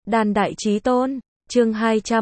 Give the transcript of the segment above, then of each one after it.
Đan đại chí tôn, chương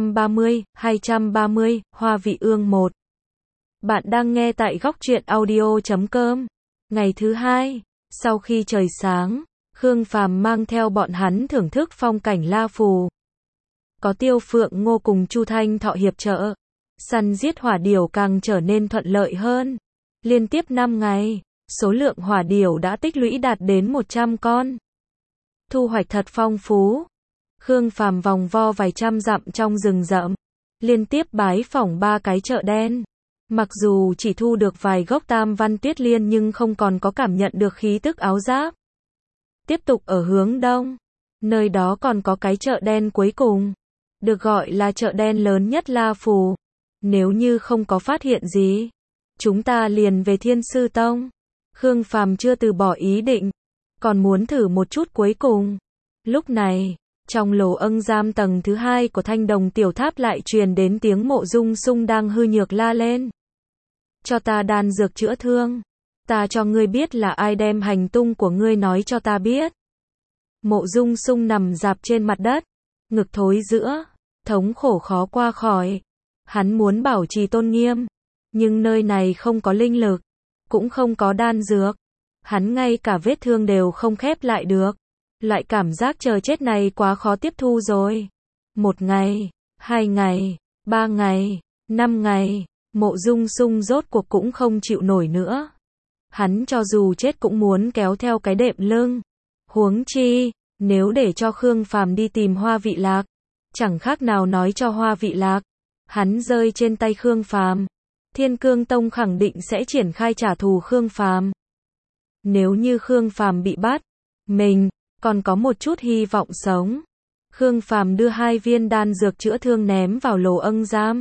230, Hoa vị ương 1. Bạn đang nghe tại góc truyện audio.com. Ngày thứ hai, sau khi trời sáng, Khương Phàm mang theo bọn hắn thưởng thức phong cảnh La Phù. Có Tiêu Phượng Ngô cùng Chu Thanh Thọ hiệp trợ, săn giết hỏa điểu càng trở nên thuận lợi hơn. Liên tiếp 5 ngày, số lượng hỏa điểu đã tích lũy đạt đến 100 con. Thu hoạch thật phong phú. Khương Phàm vòng vo vài trăm dặm trong rừng rậm, liên tiếp bái phỏng 3 cái chợ đen. Mặc dù chỉ thu được vài gốc tam văn tuyết liên nhưng không còn có cảm nhận được khí tức áo giáp. Tiếp tục ở hướng đông, nơi đó còn có cái chợ đen cuối cùng, được gọi là chợ đen lớn nhất La Phù. Nếu như không có phát hiện gì, chúng ta liền về Thiên Sư Tông. Khương Phàm chưa từ bỏ ý định, còn muốn thử một chút cuối cùng. Lúc này, trong lỗ âng giam tầng thứ 2 của Thanh Đồng Tiểu Tháp lại truyền đến tiếng Mộ Dung Sung đang hư nhược la lên. Cho ta đan dược chữa thương. Ta cho ngươi biết là ai đem hành tung của ngươi nói cho ta biết. Mộ Dung Sung nằm rạp trên mặt đất, ngực thối rữa, thống khổ khó qua khỏi. Hắn muốn bảo trì tôn nghiêm, nhưng nơi này không có linh lực, cũng không có đan dược. Hắn ngay cả vết thương đều không khép lại được. Loại cảm giác chờ chết này quá khó tiếp thu rồi. 1 ngày, 2 ngày, 3 ngày, 5 ngày, Mộ Dung Sung rốt cuộc cũng không chịu nổi nữa. Hắn cho dù chết cũng muốn kéo theo cái đệm lưng. Huống chi, nếu để cho Khương Phàm đi tìm Hoa Vị Lạc, chẳng khác nào nói cho Hoa Vị Lạc, hắn rơi trên tay Khương Phàm, Thiên Cương Tông khẳng định sẽ triển khai trả thù Khương Phàm. Nếu như Khương Phàm bị bắt, mình còn có một chút hy vọng sống. Khương Phàm đưa 2 viên đan dược chữa thương ném vào lỗ âng giam.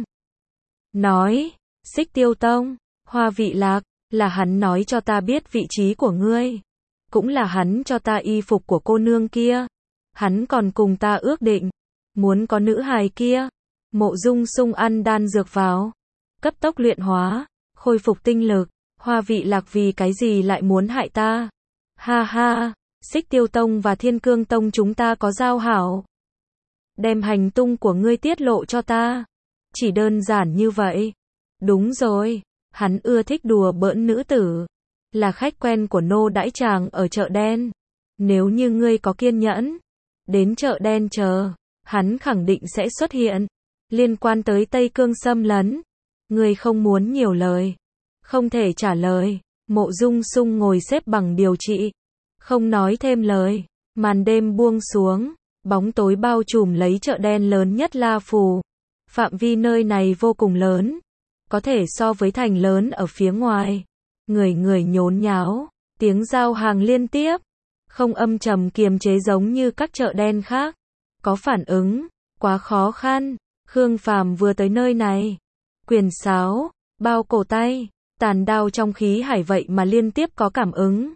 Nói, Xích Tiêu Tông, Hoa Vị Lạc, là hắn nói cho ta biết vị trí của ngươi. Cũng là hắn cho ta y phục của cô nương kia. Hắn còn cùng ta ước định, muốn có nữ hài kia. Mộ Dung Sung ăn đan dược vào, cấp tốc luyện hóa, khôi phục tinh lực. Hoa Vị Lạc vì cái gì lại muốn hại ta? Ha ha, Xích Tiêu Tông và Thiên Cương Tông chúng ta có giao hảo. Đem hành tung của ngươi tiết lộ cho ta. Chỉ đơn giản như vậy. Đúng rồi, hắn ưa thích đùa bỡn nữ tử. Là khách quen của nô đãi chàng ở chợ đen. Nếu như ngươi có kiên nhẫn, đến chợ đen chờ, hắn khẳng định sẽ xuất hiện. Liên quan tới Tây Cương xâm lấn, ngươi không muốn nhiều lời. Không thể trả lời. Mộ Dung Sung ngồi xếp bằng điều trị, không nói thêm lời. Màn đêm buông xuống, bóng tối bao trùm lấy chợ đen lớn nhất La Phù. Phạm vi nơi này vô cùng lớn, có thể so với thành lớn ở phía ngoài. Người người nhốn nháo, tiếng giao hàng liên tiếp, không âm trầm kiềm chế giống như các chợ đen khác. Có phản ứng, quá khó khăn. Khương Phàm vừa tới nơi này, quyền sáo, bao cổ tay, tàn đao trong khí hải vậy mà liên tiếp có cảm ứng.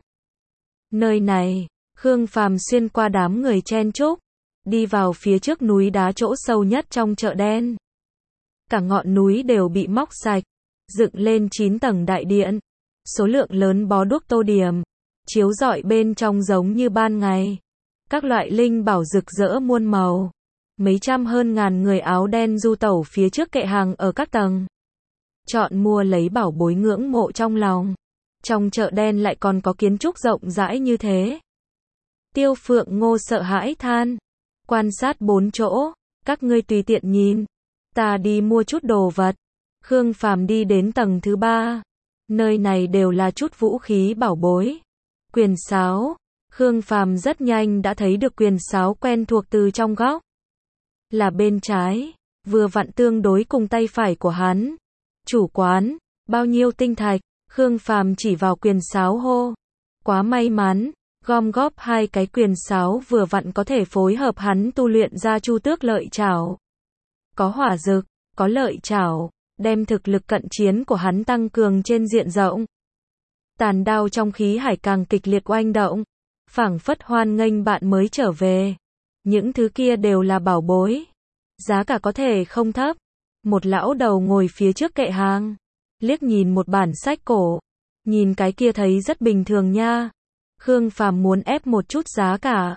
Nơi này, Khương Phàm xuyên qua đám người chen chúc, đi vào phía trước núi đá chỗ sâu nhất trong chợ đen. Cả ngọn núi đều bị móc sạch, dựng lên 9 tầng đại điện. Số lượng lớn bó đuốc tô điểm, chiếu rọi bên trong giống như ban ngày. Các loại linh bảo rực rỡ muôn màu. Mấy trăm hơn ngàn người áo đen du tẩu phía trước kệ hàng ở các tầng. Chọn mua lấy bảo bối ngưỡng mộ trong lòng. Trong chợ đen lại còn có kiến trúc rộng rãi như thế. Tiêu Phượng Ngô sợ hãi than. Quan sát 4 chỗ, các ngươi tùy tiện nhìn. Ta đi mua chút đồ vật. Khương Phàm đi đến tầng thứ 3. Nơi này đều là chút vũ khí bảo bối. Quyền sáo. Khương Phàm rất nhanh đã thấy được quyền sáo quen thuộc từ trong góc. Là bên trái, vừa vặn tương đối cùng tay phải của hắn. Chủ quán, bao nhiêu tinh thạch? Khương Phàm chỉ vào quyền sáo hô. Quá may mắn, gom góp 2 cái quyền sáo vừa vặn có thể phối hợp hắn tu luyện ra Chu Tước lợi trảo. Có hỏa dực, có lợi trảo, đem thực lực cận chiến của hắn tăng cường trên diện rộng. Tàn đao trong khí hải càng kịch liệt oanh động, phảng phất hoan nghênh bạn mới trở về. Những thứ kia đều là bảo bối, giá cả có thể không thấp. Một lão đầu ngồi phía trước kệ hàng, liếc nhìn một bản sách cổ, nhìn cái kia thấy rất bình thường nha. Khương Phàm muốn ép một chút giá cả,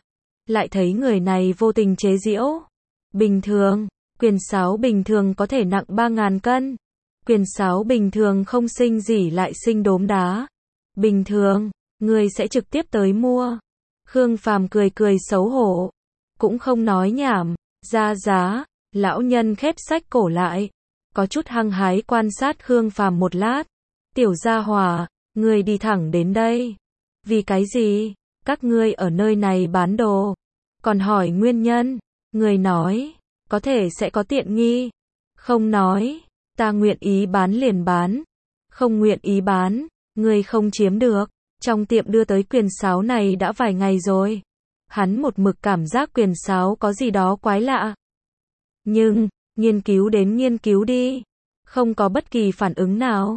lại thấy người này vô tình chế giễu. Bình thường, quyền sáo bình thường có thể nặng 3.000 cân. Quyền sáo bình thường không sinh gì lại sinh đốm đá. Bình thường, người sẽ trực tiếp tới mua. Khương Phàm cười cười xấu hổ, cũng không nói nhảm, ra giá. Lão nhân khép sách cổ lại, có chút hăng hái quan sát Khương Phàm một lát. Tiểu gia hỏa, ngươi đi thẳng đến đây. Vì cái gì? Các ngươi ở nơi này bán đồ. Còn hỏi nguyên nhân, người nói, có thể sẽ có tiện nghi. Không nói, ta nguyện ý bán liền bán. Không nguyện ý bán, ngươi không chiếm được. Trong tiệm đưa tới quyền sáo này đã vài ngày rồi. Hắn một mực cảm giác quyền sáo có gì đó quái lạ. Nhưng, nghiên cứu đến nghiên cứu đi. Không có bất kỳ phản ứng nào.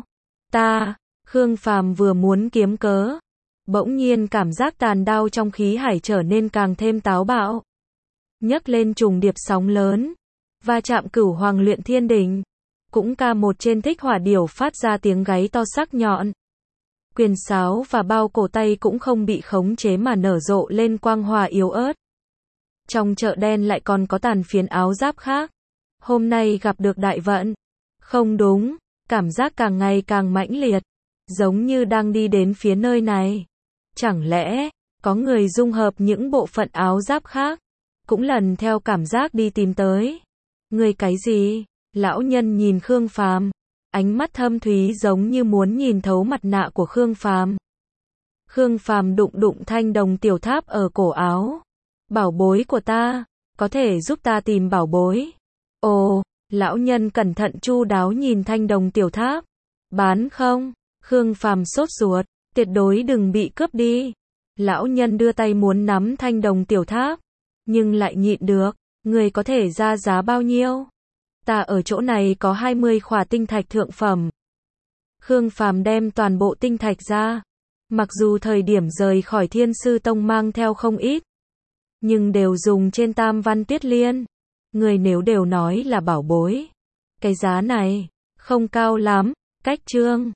Khương Phàm vừa muốn kiếm cớ. Bỗng nhiên cảm giác tàn đao trong khí hải trở nên càng thêm táo bạo. Nhấc lên trùng điệp sóng lớn. Va chạm Cửu Hoàng Luyện Thiên Đỉnh. Cũng ca một trên thích hỏa điểu phát ra tiếng gáy to sắc nhọn. Quyền sáo và bao cổ tay cũng không bị khống chế mà nở rộ lên quang hòa yếu ớt. Trong chợ đen lại còn có tàn phiến áo giáp khác. Hôm nay gặp được đại vận. Không đúng, cảm giác càng ngày càng mãnh liệt. Giống như đang đi đến phía nơi này. Chẳng lẽ, có người dung hợp những bộ phận áo giáp khác, cũng lần theo cảm giác đi tìm tới. Người cái gì? Lão nhân nhìn Khương Phàm, ánh mắt thâm thúy giống như muốn nhìn thấu mặt nạ của Khương Phàm. Khương Phàm đụng đụng thanh đồng tiểu tháp ở cổ áo. Bảo bối của ta, có thể giúp ta tìm bảo bối. Ồ, lão nhân cẩn thận chu đáo nhìn thanh đồng tiểu tháp. Bán không? Khương Phàm sốt ruột, tuyệt đối đừng bị cướp đi. Lão nhân đưa tay muốn nắm thanh đồng tiểu tháp, nhưng lại nhịn được. Người có thể ra giá bao nhiêu? Ta ở chỗ này có 20 khỏa tinh thạch thượng phẩm. Khương Phàm đem toàn bộ tinh thạch ra. Mặc dù thời điểm rời khỏi Thiên Sư Tông mang theo không ít, nhưng đều dùng trên Tam Văn Tuyết Liên. Người nếu đều nói là bảo bối, cái giá này không cao lắm. Cách chương